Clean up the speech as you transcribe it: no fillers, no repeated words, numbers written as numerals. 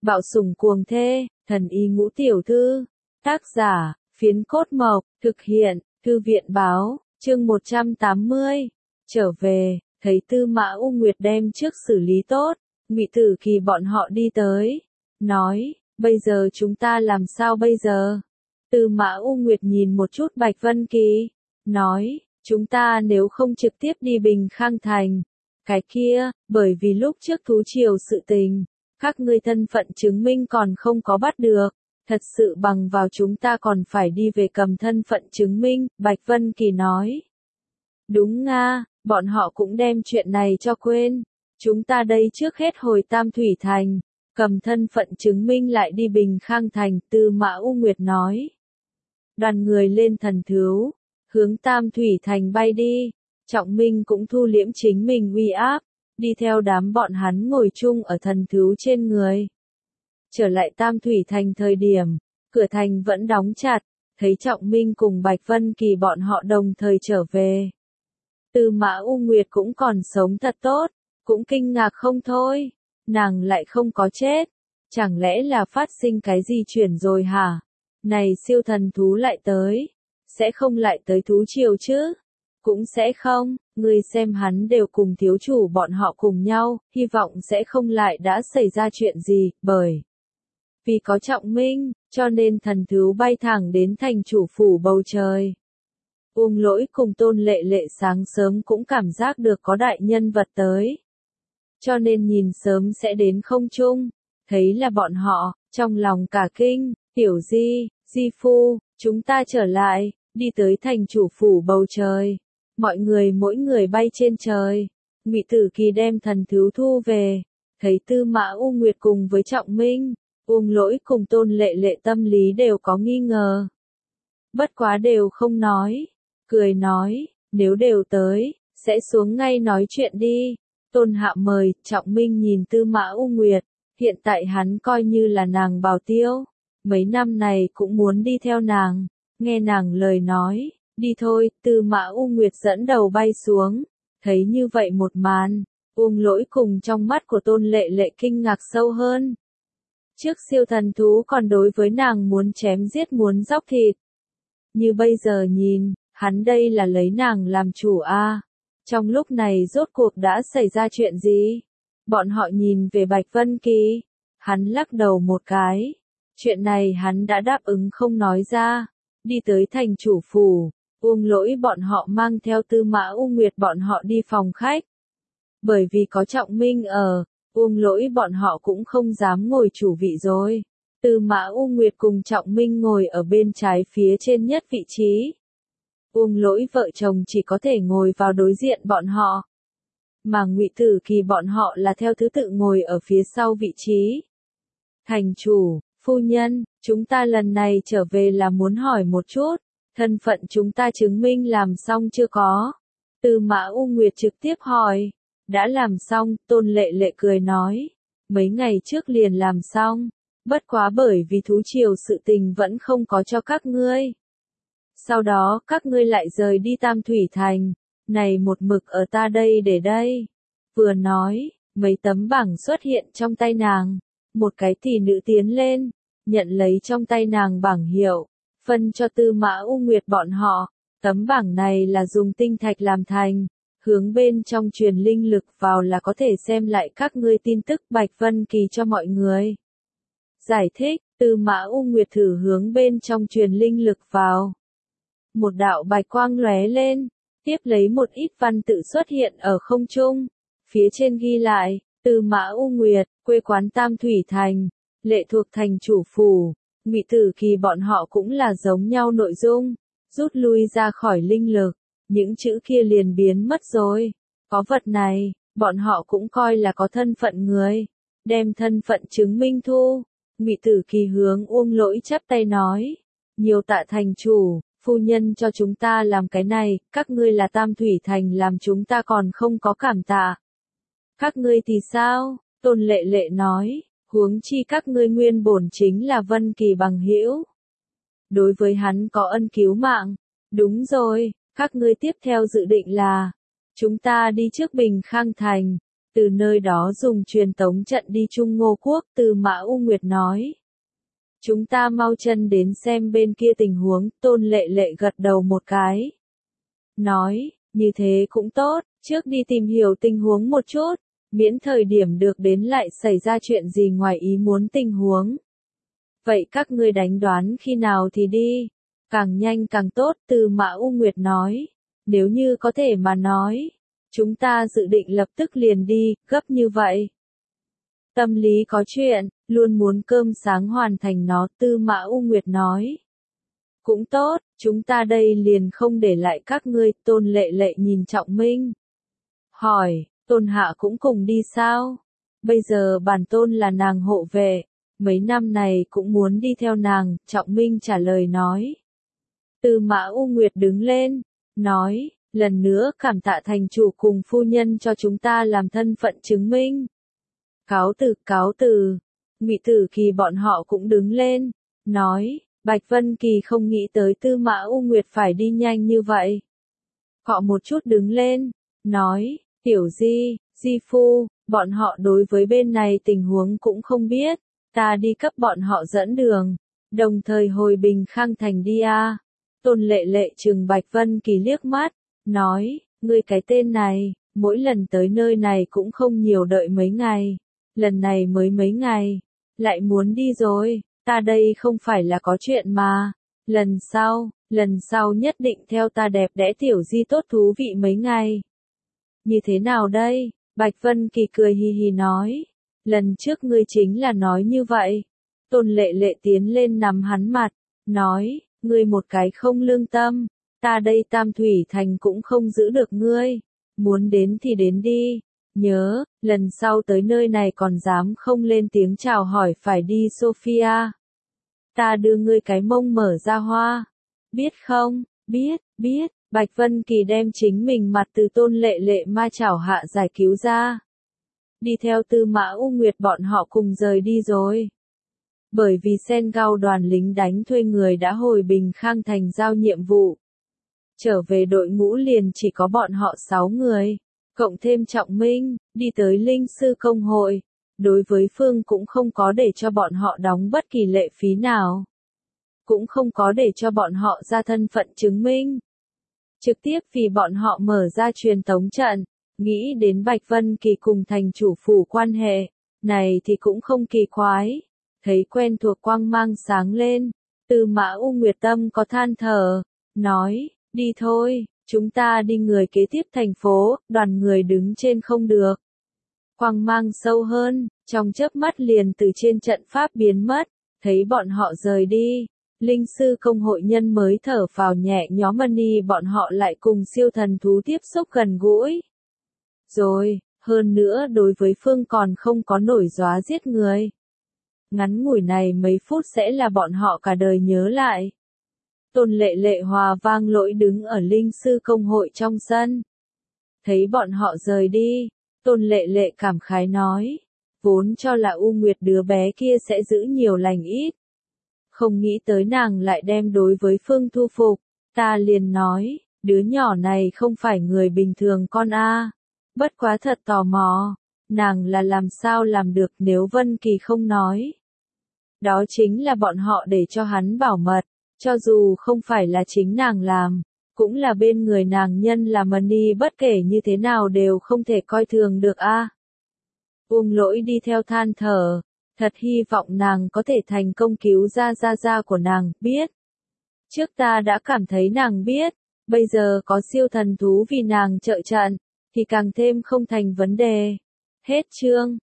Bạo sủng cuồng thê, thần y ngũ tiểu thư. Tác giả, Phiến Cốt Mộc, thực hiện, Thư viện báo, chương 180. Trở về, thấy Tư Mã U Nguyệt đem trước xử lý tốt, Ngụy Tử Kỳ bọn họ đi tới, nói, bây giờ chúng ta làm sao bây giờ? Tư Mã U Nguyệt nhìn một chút Bạch Vân Kỳ, nói, chúng ta nếu không trực tiếp đi Bình Khang Thành, cái kia, bởi vì lúc trước thú triều sự tình, các ngươi thân phận chứng minh còn không có bắt được, thật sự bằng vào chúng ta còn phải đi về cầm thân phận chứng minh, Bạch Vân Kỳ nói. Đúng nga, bọn họ cũng đem chuyện này cho quên, chúng ta đây trước hết hồi Tam Thủy Thành, cầm thân phận chứng minh lại đi Bình Khang Thành, Tư Mã U Nguyệt nói. Đoàn người lên thần thứu, hướng Tam Thủy Thành bay đi, Trọng Minh cũng thu liễm chính mình uy áp, đi theo đám bọn hắn ngồi chung ở thần thứu trên người. Trở lại Tam Thủy Thành thời điểm, cửa thành vẫn đóng chặt, thấy Trọng Minh cùng Bạch Vân Kỳ bọn họ đồng thời trở về. Tư Mã U Nguyệt cũng còn sống thật tốt, cũng kinh ngạc không thôi, nàng lại không có chết, chẳng lẽ là phát sinh cái gì chuyển rồi hả? Này siêu thần thú lại tới, sẽ không lại tới thú triều chứ? Cũng sẽ không, ngươi xem hắn đều cùng thiếu chủ bọn họ cùng nhau, hy vọng sẽ không lại đã xảy ra chuyện gì, bởi vì có Trọng Minh, cho nên thần thú bay thẳng đến thành chủ phủ bầu trời. Uông Lỗi cùng Tôn Lệ Lệ sáng sớm cũng cảm giác được có đại nhân vật tới. Cho nên nhìn sớm sẽ đến không trung, thấy là bọn họ, trong lòng cả kinh, tiểu Di Phu, chúng ta trở lại, đi tới thành chủ phủ bầu trời. Mọi người mỗi người bay trên trời, Ngụy Tử Kỳ đem thần thú thu về, thấy Tư Mã U Nguyệt cùng với Trọng Minh, Uông Lỗi cùng Tôn Lệ Lệ tâm lý đều có nghi ngờ. Bất quá đều không nói, cười nói, nếu đều tới, sẽ xuống ngay nói chuyện đi. Tôn Hạ mời, Trọng Minh nhìn Tư Mã U Nguyệt, hiện tại hắn coi như là nàng bảo tiêu, mấy năm này cũng muốn đi theo nàng, nghe nàng lời nói, đi thôi, Tư Mã U Nguyệt dẫn đầu bay xuống, thấy như vậy một màn, Uông Lỗi cùng trong mắt của Tôn Lệ Lệ kinh ngạc sâu hơn. Trước siêu thần thú còn đối với nàng muốn chém giết muốn dóc thịt. Như bây giờ nhìn, hắn đây là lấy nàng làm chủ a. Trong lúc này rốt cuộc đã xảy ra chuyện gì? Bọn họ nhìn về Bạch Vân Kỳ, hắn lắc đầu một cái. Chuyện này hắn đã đáp ứng không nói ra. Đi tới thành chủ phủ, Uông Lỗi bọn họ mang theo Tư Mã U Nguyệt bọn họ đi phòng khách. Bởi vì có Trọng Minh ở, Uông Lỗi bọn họ cũng không dám ngồi chủ vị rồi. Tư Mã U Nguyệt cùng Trọng Minh ngồi ở bên trái phía trên nhất vị trí. Uông Lỗi vợ chồng chỉ có thể ngồi vào đối diện bọn họ. Mà Ngụy Tử Kỳ bọn họ là theo thứ tự ngồi ở phía sau vị trí. Thành chủ, phu nhân, chúng ta lần này trở về là muốn hỏi một chút, thân phận chúng ta chứng minh làm xong chưa có? Tư Mã U Nguyệt trực tiếp hỏi. Đã làm xong, Tôn Lệ Lệ cười nói. Mấy ngày trước liền làm xong, bất quá bởi vì thú triều sự tình vẫn không có cho các ngươi. Sau đó, các ngươi lại rời đi Tam Thủy Thành, này một mực ở ta đây để đây. Vừa nói, mấy tấm bảng xuất hiện trong tay nàng, một cái tỷ nữ tiến lên, nhận lấy trong tay nàng bảng hiệu, phân cho Tư Mã U Nguyệt bọn họ. Tấm bảng này là dùng tinh thạch làm thành, hướng bên trong truyền linh lực vào là có thể xem lại các ngươi tin tức Bạch Vân Kỳ cho mọi người. Giải thích, Tư Mã U Nguyệt thử hướng bên trong truyền linh lực vào. Một đạo bạch quang lóe lên, tiếp lấy một ít văn tự xuất hiện ở không trung. Phía trên ghi lại, Tư Mã U Nguyệt, quê quán Tam Thủy Thành, lệ thuộc thành chủ phủ, Ngụy Tử Kỳ bọn họ cũng là giống nhau nội dung, rút lui ra khỏi linh lực, những chữ kia liền biến mất rồi. Có vật này, bọn họ cũng coi là có thân phận người, đem thân phận chứng minh thu. Ngụy Tử Kỳ hướng Uông Lỗi chắp tay nói, nhiều tạ thành chủ. Phu nhân cho chúng ta làm cái này, các ngươi là Tam Thủy Thành làm chúng ta còn không có cảm tạ. Các ngươi thì sao? Tôn Lệ Lệ nói, huống chi các ngươi nguyên bổn chính là Vân Kỳ bằng hữu. Đối với hắn có ân cứu mạng. Đúng rồi, các ngươi tiếp theo dự định là, chúng ta đi trước Bình Khang Thành, Từ nơi đó dùng truyền tống trận đi Trung Ngô Quốc, Tư Mã U Nguyệt nói. Chúng ta mau chân đến xem bên kia tình huống, Tôn Lệ Lệ gật đầu một cái. Nói, như thế cũng tốt, trước đi tìm hiểu tình huống một chút, miễn thời điểm được đến lại xảy ra chuyện gì ngoài ý muốn tình huống. Vậy các ngươi đánh đoán khi nào thì đi, càng nhanh càng tốt, Tư Mã U Nguyệt nói. Nếu như có thể mà nói, chúng ta dự định lập tức liền đi, gấp như vậy. Tâm lý có chuyện, luôn muốn cơm sáng hoàn thành nó, Tư Mã U Nguyệt nói. Cũng tốt, chúng ta đây liền không để lại các ngươi, Tôn Lệ Lệ nhìn Trọng Minh. Hỏi, Tôn Hạ cũng cùng đi sao? Bây giờ bản tôn là nàng hộ vệ, mấy năm này cũng muốn đi theo nàng, Trọng Minh trả lời nói. Tư Mã U Nguyệt đứng lên, nói, lần nữa cảm tạ thành chủ cùng phu nhân cho chúng ta làm thân phận chứng minh. Cáo từ, Ngụy Tử Kỳ bọn họ cũng đứng lên, nói, Bạch Vân Kỳ không nghĩ tới Tư Mã U Nguyệt phải đi nhanh như vậy. Họ một chút đứng lên, nói, Tiểu Di Phu, bọn họ đối với bên này tình huống cũng không biết, ta đi cấp bọn họ dẫn đường, đồng thời hồi Bình Khang Thành đi a. Tôn Lệ Lệ trừng Bạch Vân Kỳ liếc mắt, nói, ngươi cái tên này, mỗi lần tới nơi này cũng không nhiều đợi mấy ngày, lần này mới mấy ngày, lại muốn đi rồi, ta đây không phải là có chuyện mà, lần sau nhất định theo ta đẹp đẽ Tiểu Di tốt thú vị mấy ngày. Như thế nào đây? Bạch Vân Kỳ cười hì hì nói, lần trước ngươi chính là nói như vậy. Tôn Lệ Lệ tiến lên nắm hắn mặt, nói, ngươi một cái không lương tâm, ta đây Tam Thủy Thành cũng không giữ được ngươi, muốn đến thì đến đi, nhớ, lần sau tới nơi này còn dám không lên tiếng chào hỏi phải đi Sophia. Ta đưa ngươi cái mông mở ra hoa, biết không, biết, Bạch Vân Kỳ đem chính mình mặt từ Tôn Lệ Lệ ma chảo hạ giải cứu ra. Đi theo Tư Mã U Nguyệt bọn họ cùng rời đi rồi. Bởi vì Sen Gao đoàn lính đánh thuê người đã hồi Bình Khang Thành giao nhiệm vụ. Trở về đội ngũ liền chỉ có bọn họ 6 người, cộng thêm Trọng Minh, đi tới Linh Sư Công hội. Đối với Phương cũng không có để cho bọn họ đóng bất kỳ lệ phí nào. Cũng không có để cho bọn họ ra thân phận chứng minh. Trực tiếp vì bọn họ mở ra truyền tống trận, nghĩ đến Bạch Vân Kỳ cùng thành chủ phủ quan hệ, này thì cũng không kỳ quái. Thấy quen thuộc quang mang sáng lên, Tư Mã U Nguyệt tâm có than thở, nói, đi thôi, chúng ta đi người kế tiếp thành phố, đoàn người đứng trên không được. Quang mang sâu hơn, trong chớp mắt liền từ trên trận pháp biến mất, thấy bọn họ rời đi. Linh sư công hội nhân mới thở phào nhẹ nhõm, Mani bọn họ lại cùng siêu thần thú tiếp xúc gần gũi. Rồi, hơn nữa đối với Phương còn không có nổi dóa giết người. Ngắn ngủi này mấy phút sẽ là bọn họ cả đời nhớ lại. Tôn Lệ Lệ hòa vang lỗi đứng ở Linh sư công hội trong sân. Thấy bọn họ rời đi, Tôn Lệ Lệ cảm khái nói, vốn cho là U Nguyệt đứa bé kia sẽ giữ nhiều lành ít. Không nghĩ tới nàng lại đem đối với Phương thu phục, ta liền nói, đứa nhỏ này không phải người bình thường con a. Bất quá thật tò mò, nàng là làm sao làm được nếu Vân Kỳ không nói. Đó chính là bọn họ để cho hắn bảo mật, cho dù không phải là chính nàng làm, cũng là bên người nàng nhân là Mani, bất kể như thế nào đều không thể coi thường được a. Uông Lỗi đi theo than thở, thật hy vọng nàng có thể thành công cứu ra gia của nàng, biết. Trước ta đã cảm thấy nàng biết, bây giờ có siêu thần thú vì nàng trợ trận, thì càng thêm không thành vấn đề. Hết chương.